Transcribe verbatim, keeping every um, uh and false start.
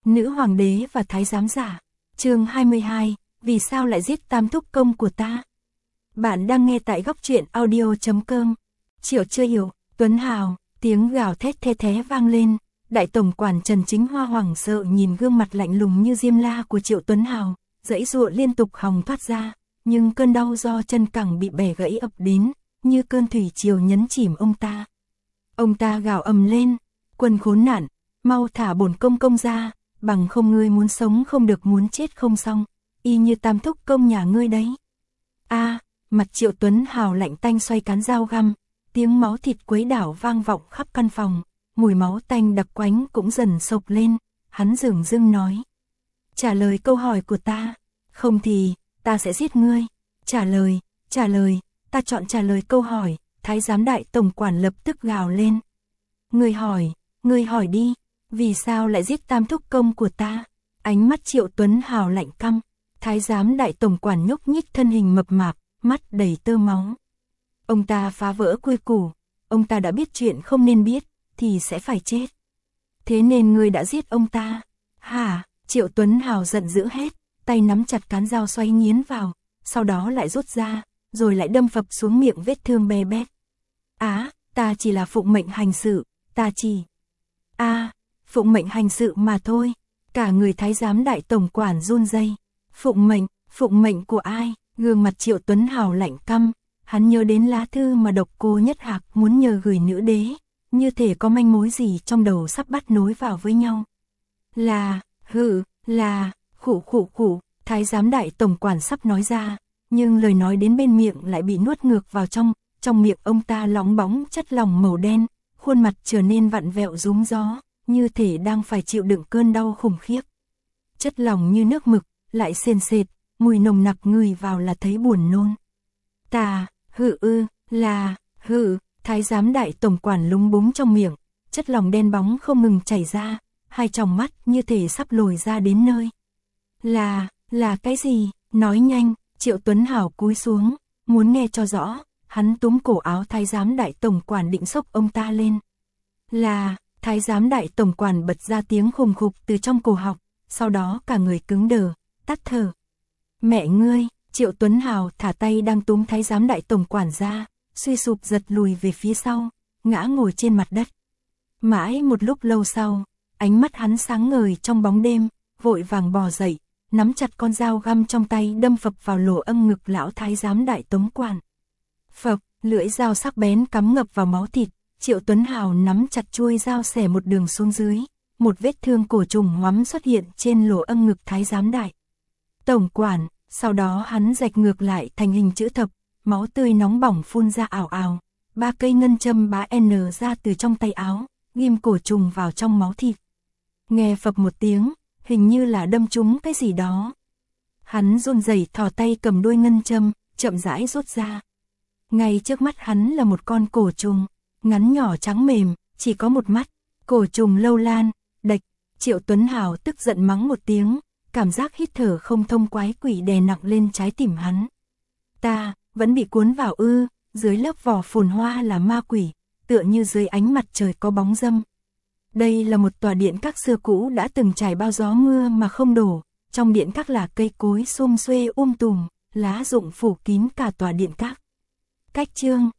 Nữ hoàng đế và thái giám giả. Chương hai mươi hai, vì sao lại giết tam thúc công của ta? Bạn đang nghe tại góc truyện audio chấm com. Triệu chưa hiểu, Tuấn Hào, tiếng gào thét the thé vang lên, đại tổng quản Trần Chính Hoa hoảng sợ nhìn gương mặt lạnh lùng như diêm la của Triệu Tuấn Hào, giãy giụa liên tục hòng thoát ra, nhưng cơn đau do chân cẳng bị bẻ gãy ập đến, như cơn thủy triều nhấn chìm ông ta. Ông ta gào ầm lên, quân khốn nạn, mau thả bổn công công ra, bằng không ngươi muốn sống không được muốn chết không xong, y như tam thúc công nhà ngươi đấy. A, mặt Triệu Tuấn Hào lạnh tanh xoay cán dao găm, tiếng máu thịt quấy đảo vang vọng khắp căn phòng, mùi máu tanh đặc quánh cũng dần sộc lên, hắn dửng dưng nói. Trả lời câu hỏi của ta, không thì, ta sẽ giết ngươi. Trả lời, trả lời, ta chọn trả lời câu hỏi, thái giám đại tổng quản lập tức gào lên. Ngươi hỏi, ngươi hỏi đi, vì sao lại giết tam thúc công của ta? Ánh mắt Triệu Tuấn Hào lạnh căm, thái giám đại tổng quản nhúc nhích thân hình mập mạp, mắt đầy tơ máu. Ông ta phá vỡ quy củ, ông ta đã biết chuyện không nên biết, thì sẽ phải chết. Thế nên ngươi đã giết ông ta. Hả? Triệu Tuấn Hào giận dữ hết, tay nắm chặt cán dao xoay nghiến vào, sau đó lại rút ra, rồi lại đâm phập xuống miệng vết thương be bét. Á, ta chỉ là phụng mệnh hành sự, ta chỉ... a à, phụng mệnh hành sự mà thôi. Cả người thái giám đại tổng quản run rẩy. Phụng mệnh, phụng mệnh của ai? Gương mặt Triệu Tuấn Hào lạnh căm, hắn nhớ đến lá thư mà Độc Cô Nhất Hạc muốn nhờ gửi nữ đế, như thể có manh mối gì trong đầu sắp bắt nối vào với nhau. Là, hừ, là, khủ khủ khủ, thái giám đại tổng quản sắp nói ra, nhưng lời nói đến bên miệng lại bị nuốt ngược vào trong, trong miệng ông ta lóng bóng chất lỏng màu đen, khuôn mặt trở nên vặn vẹo rúm gió, như thể đang phải chịu đựng cơn đau khủng khiếp. Chất lỏng như nước mực, lại sền sệt, mùi nồng nặc ngửi vào là thấy buồn nôn. Ta, hừ ư, là, hừ, thái giám đại tổng quản lúng búng trong miệng, chất lỏng đen bóng không ngừng chảy ra, hai tròng mắt như thể sắp lồi ra đến nơi. Là, là cái gì? Nói nhanh. Triệu Tuấn Hào cúi xuống, muốn nghe cho rõ, hắn túm cổ áo thái giám đại tổng quản định xốc ông ta lên. Là, thái giám đại tổng quản bật ra tiếng khùng khục từ trong cổ họng, sau đó cả người cứng đờ, tắt thở. Mẹ ngươi! Triệu Tuấn Hào thả tay đang túm thái giám đại tổng quản ra, suy sụp giật lùi về phía sau, ngã ngồi trên mặt đất. Mãi một lúc lâu sau, ánh mắt hắn sáng ngời trong bóng đêm, vội vàng bò dậy, nắm chặt con dao găm trong tay đâm phập vào lỗ âng ngực lão thái giám đại tổng quản. Phập, lưỡi dao sắc bén cắm ngập vào máu thịt, Triệu Tuấn Hào nắm chặt chuôi dao xẻ một đường xuống dưới, một vết thương cổ trùng ngoắm xuất hiện trên lỗ âng ngực thái giám đại tổng quản, sau đó hắn rạch ngược lại thành hình chữ thập, máu tươi nóng bỏng phun ra ảo ảo, ba cây ngân châm bá N ra từ trong tay áo, ghim cổ trùng vào trong máu thịt. Nghe phập một tiếng, hình như là đâm trúng cái gì đó. Hắn run rẩy thò tay cầm đuôi ngân châm, chậm rãi rút ra. Ngay trước mắt hắn là một con cổ trùng, ngắn nhỏ trắng mềm, chỉ có một mắt, cổ trùng lâu lan, đạch. Triệu Tuấn Hào tức giận mắng một tiếng, cảm giác hít thở không thông quái quỷ đè nặng lên trái tim hắn. Ta, vẫn bị cuốn vào ư, dưới lớp vỏ phồn hoa là ma quỷ, tựa như dưới ánh mặt trời có bóng dâm. Đây là một tòa điện các xưa cũ đã từng trải bao gió mưa mà không đổ, trong điện các là cây cối xum xuê um tùm, lá rụng phủ kín cả tòa điện các. Cách chương